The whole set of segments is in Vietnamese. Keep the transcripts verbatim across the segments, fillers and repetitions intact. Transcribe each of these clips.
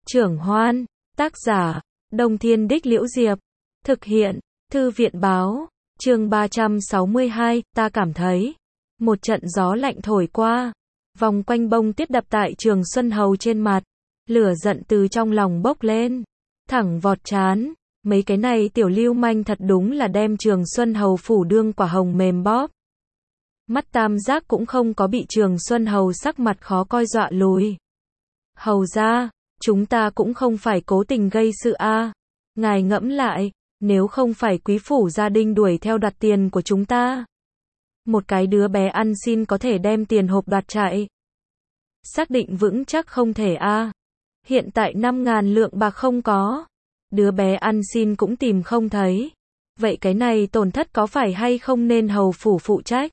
Trưởng Hoan, tác giả, Đông Thiên Đích Liễu Diệp, thực hiện, Thư viện Báo, chương ba trăm sáu mươi hai, ta cảm thấy, một trận gió lạnh thổi qua, vòng quanh bông tuyết đập tại Trường Xuân Hầu trên mặt, lửa giận từ trong lòng bốc lên, thẳng vọt chán, mấy cái này tiểu lưu manh thật đúng là đem Trường Xuân Hầu phủ đương quả hồng mềm bóp. Mắt Tam Giác cũng không có bị Trường Xuân Hầu sắc mặt khó coi dọa lùi. Hầu ra, chúng ta cũng không phải cố tình gây sự a. Ngài ngẫm lại, nếu không phải quý phủ gia đình đuổi theo đoạt tiền của chúng ta, một cái đứa bé ăn xin có thể đem tiền hộp đoạt chạy. Xác định vững chắc không thể a. Hiện tại năm ngàn lượng bạc không có, đứa bé ăn xin cũng tìm không thấy. Vậy cái này tổn thất có phải hay không nên hầu phủ phụ trách?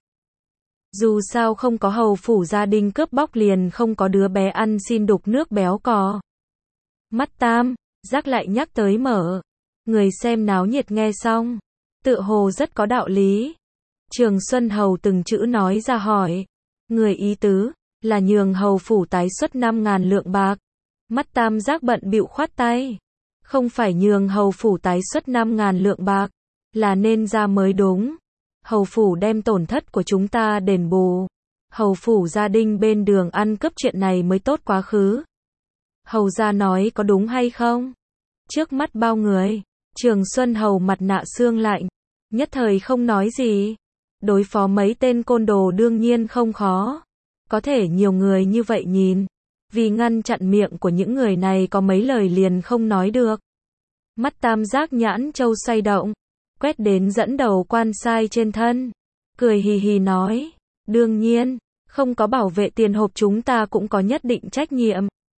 Dù sao không có hầu phủ gia đình cướp bóc liền không có đứa bé ăn xin đục nước béo cò. Mắt Tam Giác lại nhắc tới mở. Người xem náo nhiệt nghe xong, tựa hồ rất có đạo lý. Trường Xuân Hầu từng chữ nói ra hỏi. Người ý tứ là nhường hầu phủ tái xuất năm ngàn lượng bạc. Mắt Tam Giác bận bịu khoát tay. Không phải nhường hầu phủ tái xuất năm ngàn lượng bạc, là nên ra mới đúng. Hầu phủ đem tổn thất của chúng ta đền bù. Hầu phủ gia đình bên đường ăn cướp chuyện này mới tốt quá khứ. Hầu gia nói có đúng hay không? Trước mắt bao người, Trường Xuân Hầu mặt nạ xương lạnh, nhất thời không nói gì. Đối phó mấy tên côn đồ đương nhiên không khó. Có thể nhiều người như vậy nhìn, vì ngăn chặn miệng của những người này có mấy lời liền không nói được. Mắt Tam Giác nhãn châu xoay động, quét đến dẫn đầu quan sai trên thân, cười hì hì nói, đương nhiên, không có bảo vệ tiền hộp chúng ta cũng có nhất định trách nhiệm.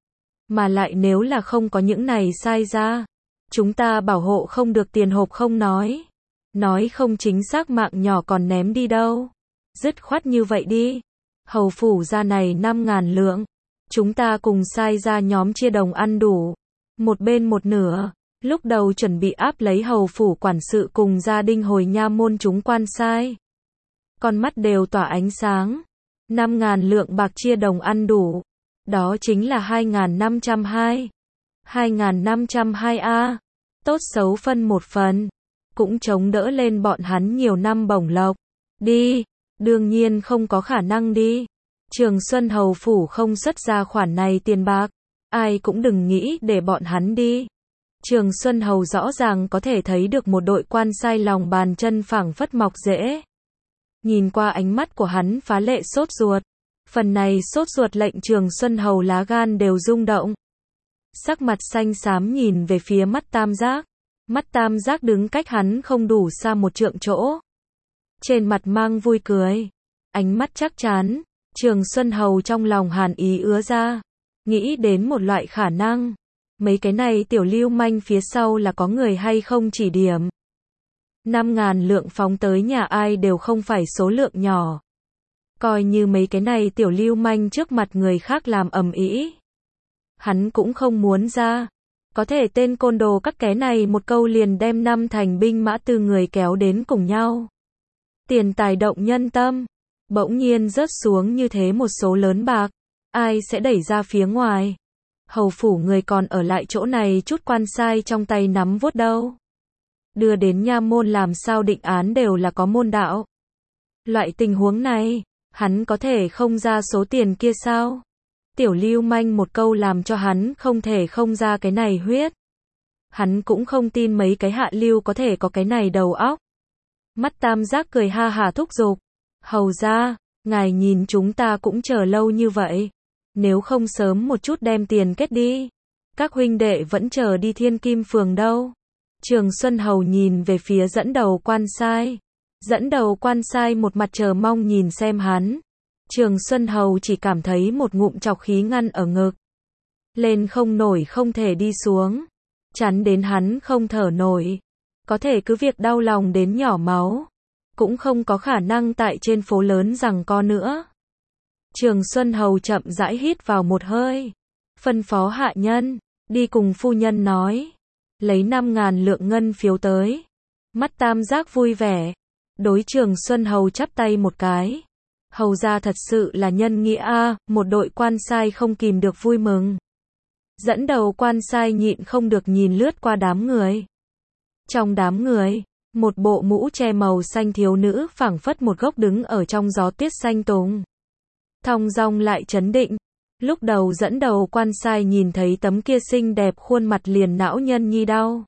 Mà lại nếu là không có những này sai ra, chúng ta bảo hộ không được tiền hộp không nói. Nói không chính xác mạng nhỏ còn ném đi đâu. Dứt khoát như vậy đi. Hầu phủ ra này năm ngàn lượng. Chúng ta cùng sai ra nhóm chia đồng ăn đủ. Một bên một nửa. Lúc đầu chuẩn bị áp lấy hầu phủ quản sự cùng gia đình hồi nha môn chúng quan sai. Con mắt đều tỏa ánh sáng. Năm ngàn lượng bạc chia đồng ăn đủ. Đó chính là hai nghìn năm trăm hai. hai nghìn năm trăm hai a. Tốt xấu phân một phần. Cũng chống đỡ lên bọn hắn nhiều năm bổng lộc. Đi. Đương nhiên không có khả năng đi. Trường Xuân Hầu phủ không xuất ra khoản này tiền bạc. Ai cũng đừng nghĩ để bọn hắn đi. Trường Xuân Hầu rõ ràng có thể thấy được một đội quan sai lòng bàn chân phẳng phất mọc rễ. Nhìn qua ánh mắt của hắn phá lệ sốt ruột. Phần này sốt ruột lệnh Trường Xuân Hầu lá gan đều rung động. Sắc mặt xanh xám nhìn về phía mắt Tam Giác. Mắt Tam Giác đứng cách hắn không đủ xa một trượng chỗ. Trên mặt mang vui cười. Ánh mắt chắc chắn. Trường Xuân Hầu trong lòng hàn ý ứa ra. Nghĩ đến một loại khả năng. Mấy cái này tiểu lưu manh phía sau là có người hay không chỉ điểm. Năm ngàn lượng phóng tới nhà ai đều không phải số lượng nhỏ. Coi như mấy cái này tiểu lưu manh trước mặt người khác làm ầm ĩ, hắn cũng không muốn ra. Có thể tên côn đồ các cái này một câu liền đem năm thành binh mã từ người kéo đến cùng nhau. Tiền tài động nhân tâm. Bỗng nhiên rớt xuống như thế một số lớn bạc. Ai sẽ đẩy ra phía ngoài? Hầu phủ người còn ở lại chỗ này chút quan sai trong tay nắm vuốt đâu. Đưa đến nha môn làm sao định án đều là có môn đạo. Loại tình huống này, hắn có thể không ra số tiền kia sao? Tiểu lưu manh một câu làm cho hắn không thể không ra cái này huyết. Hắn cũng không tin mấy cái hạ lưu có thể có cái này đầu óc. Mắt Tam Giác cười ha hà thúc giục. Hầu ra, ngài nhìn chúng ta cũng chờ lâu như vậy. Nếu không sớm một chút đem tiền kết đi. Các huynh đệ vẫn chờ đi Thiên Kim Phường đâu. Trường Xuân Hầu nhìn về phía dẫn đầu quan sai. Dẫn đầu quan sai một mặt chờ mong nhìn xem hắn. Trường Xuân Hầu chỉ cảm thấy một ngụm trọc khí ngăn ở ngực. Lên không nổi không thể đi xuống. Chắn đến hắn không thở nổi. Có thể cứ việc đau lòng đến nhỏ máu. Cũng không có khả năng tại trên phố lớn giằng co nữa. Trường Xuân Hầu chậm rãi hít vào một hơi. Phân phó hạ nhân. Đi cùng phu nhân nói. Lấy năm ngàn lượng ngân phiếu tới. Mắt Tam Giác vui vẻ. Đối Trường Xuân Hầu chắp tay một cái. Hầu ra thật sự là nhân nghĩa a. Một đội quan sai không kìm được vui mừng. Dẫn đầu quan sai nhịn không được nhìn lướt qua đám người. Trong đám người, một bộ mũ che màu xanh thiếu nữ phảng phất một gốc đứng ở trong gió tuyết xanh tùng. Thong dong lại trấn định. Lúc đầu dẫn đầu quan sai nhìn thấy tấm kia xinh đẹp khuôn mặt liền não nhân nhi đau.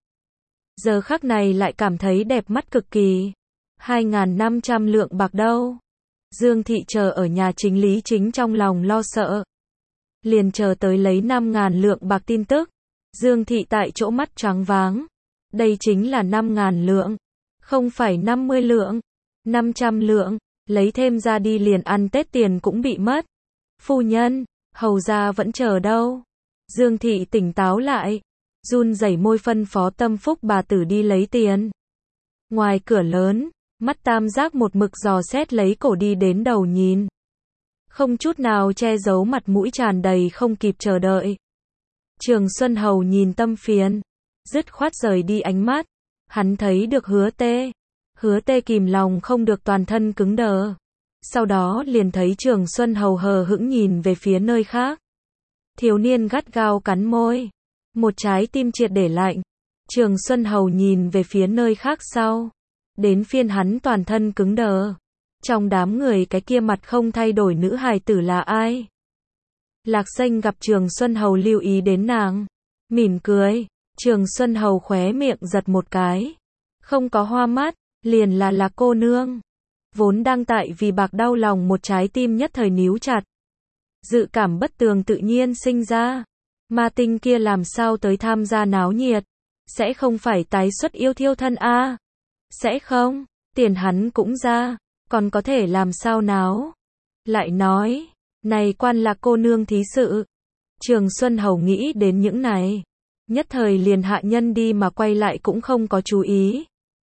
Giờ khắc này lại cảm thấy đẹp mắt cực kỳ. Hai nghìn năm trăm lượng bạc đâu. Dương thị chờ ở nhà chính lý chính trong lòng lo sợ. Liền chờ tới lấy năm ngàn lượng bạc tin tức. Dương thị tại chỗ mắt choáng váng. Đây chính là năm ngàn lượng. Không phải năm mươi lượng. năm trăm lượng. Lấy thêm ra đi liền ăn Tết tiền cũng bị mất. Phu nhân, hầu gia vẫn chờ đâu. Dương thị tỉnh táo lại. Run rẩy môi phân phó Tâm Phúc bà tử đi lấy tiền. Ngoài cửa lớn, mắt tam giác một mực dò xét lấy cổ đi đến đầu nhìn. Không chút nào che giấu mặt mũi tràn đầy không kịp chờ đợi. Trường Xuân Hầu nhìn Tâm phiền, dứt khoát rời đi ánh mắt. Hắn thấy được Hứa Tê. Hứa Tê kìm lòng không được toàn thân cứng đờ. Sau đó liền thấy Trường Xuân Hầu hờ hững nhìn về phía nơi khác. Thiếu niên gắt gao cắn môi. Một trái tim triệt để lạnh. Trường Xuân Hầu nhìn về phía nơi khác sau. Đến phiên hắn toàn thân cứng đờ. Trong đám người cái kia mặt không thay đổi nữ hài tử là ai? Lạc Xanh gặp Trường Xuân Hầu lưu ý đến nàng. Mỉm cười. Trường Xuân Hầu khóe miệng giật một cái. Không có hoa mắt, liền là Lạc cô nương. Vốn đang tại vì bạc đau lòng một trái tim nhất thời níu chặt. Dự cảm bất tường tự nhiên sinh ra. Ma tinh kia làm sao tới tham gia náo nhiệt? Sẽ không phải tái xuất yêu thiêu thân a? À? Sẽ không, tiền hắn cũng ra, còn có thể làm sao náo? Lại nói, này quan Lạc cô nương thí sự. Trường Xuân Hầu nghĩ đến những này. Nhất thời liền hạ nhân đi mà quay lại cũng không có chú ý.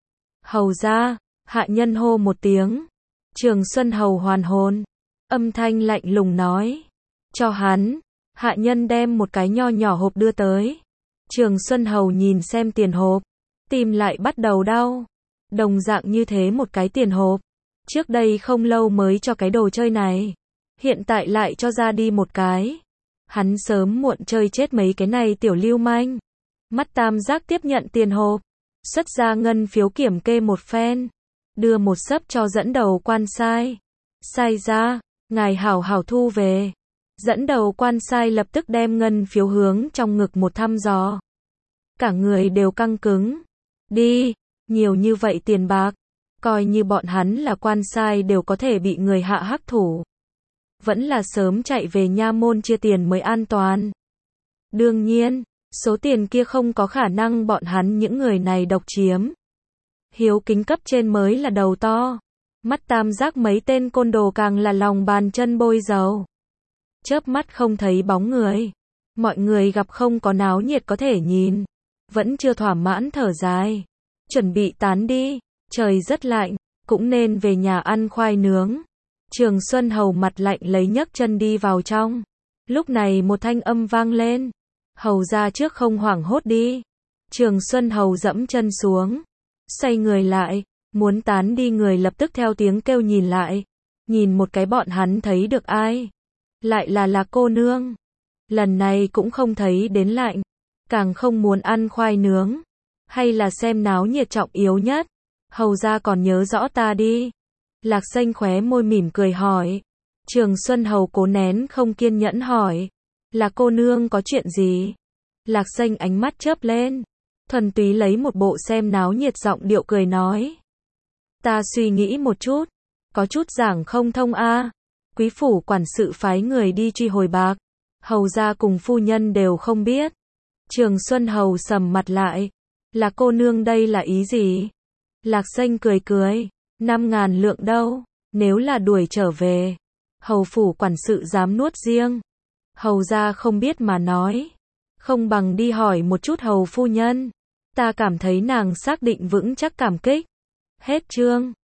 Hầu ra, hạ nhân hô một tiếng. Trường Xuân Hầu hoàn hồn. Âm thanh lạnh lùng nói. Cho hắn. Hạ nhân đem một cái nho nhỏ hộp đưa tới. Trường Xuân Hầu nhìn xem tiền hộp. Tim lại bắt đầu đau. Đồng dạng như thế một cái tiền hộp. Trước đây không lâu mới cho cái đồ chơi này. Hiện tại lại cho ra đi một cái. Hắn sớm muộn chơi chết mấy cái này tiểu lưu manh. Mắt tam giác tiếp nhận tiền hộp. Xuất ra ngân phiếu kiểm kê một phen. Đưa một xấp cho dẫn đầu quan sai. Sai ra, ngài hảo hảo thu về. Dẫn đầu quan sai lập tức đem ngân phiếu hướng trong ngực một thăm dò. Cả người đều căng cứng. Đi, nhiều như vậy tiền bạc. Coi như bọn hắn là quan sai đều có thể bị người hạ hắc thủ. Vẫn là sớm chạy về nha môn chia tiền mới an toàn. Đương nhiên, số tiền kia không có khả năng bọn hắn những người này độc chiếm. Hiếu kính cấp trên mới là đầu to. Mắt tam giác mấy tên côn đồ càng là lòng bàn chân bôi dầu. Chớp mắt không thấy bóng người. Mọi người gặp không có náo nhiệt có thể nhìn. Vẫn chưa thỏa mãn thở dài. Chuẩn bị tán đi. Trời rất lạnh. Cũng nên về nhà ăn khoai nướng. Trường Xuân Hầu mặt lạnh lấy nhấc chân đi vào trong. Lúc này một thanh âm vang lên. Hầu ra trước không hoảng hốt đi. Trường Xuân Hầu dẫm chân xuống. Xoay người lại. Muốn tán đi người lập tức theo tiếng kêu nhìn lại. Nhìn một cái bọn hắn thấy được ai. Lại là Lạc cô nương. Lần này cũng không thấy đến lạnh. Càng không muốn ăn khoai nướng. Hay là xem náo nhiệt trọng yếu nhất. Hầu ra còn nhớ rõ ta đi. Lạc Xanh khóe môi mỉm cười hỏi. Trường Xuân Hầu cố nén không kiên nhẫn hỏi. Lạc cô nương có chuyện gì? Lạc Xanh ánh mắt chớp lên. Thuần túy lấy một bộ xem náo nhiệt giọng điệu cười nói. Ta suy nghĩ một chút. Có chút giảng không thông a. Quý phủ quản sự phái người đi truy hồi bạc. Hầu ra cùng phu nhân đều không biết. Trường Xuân Hầu sầm mặt lại. Lạc cô nương đây là ý gì? Lạc Xanh cười cười. Năm ngàn lượng đâu? Nếu là đuổi trở về. Hầu phủ quản sự dám nuốt riêng. Hầu ra không biết mà nói. Không bằng đi hỏi một chút hầu phu nhân. Ta cảm thấy nàng xác định vững chắc cảm kích. Hết chương.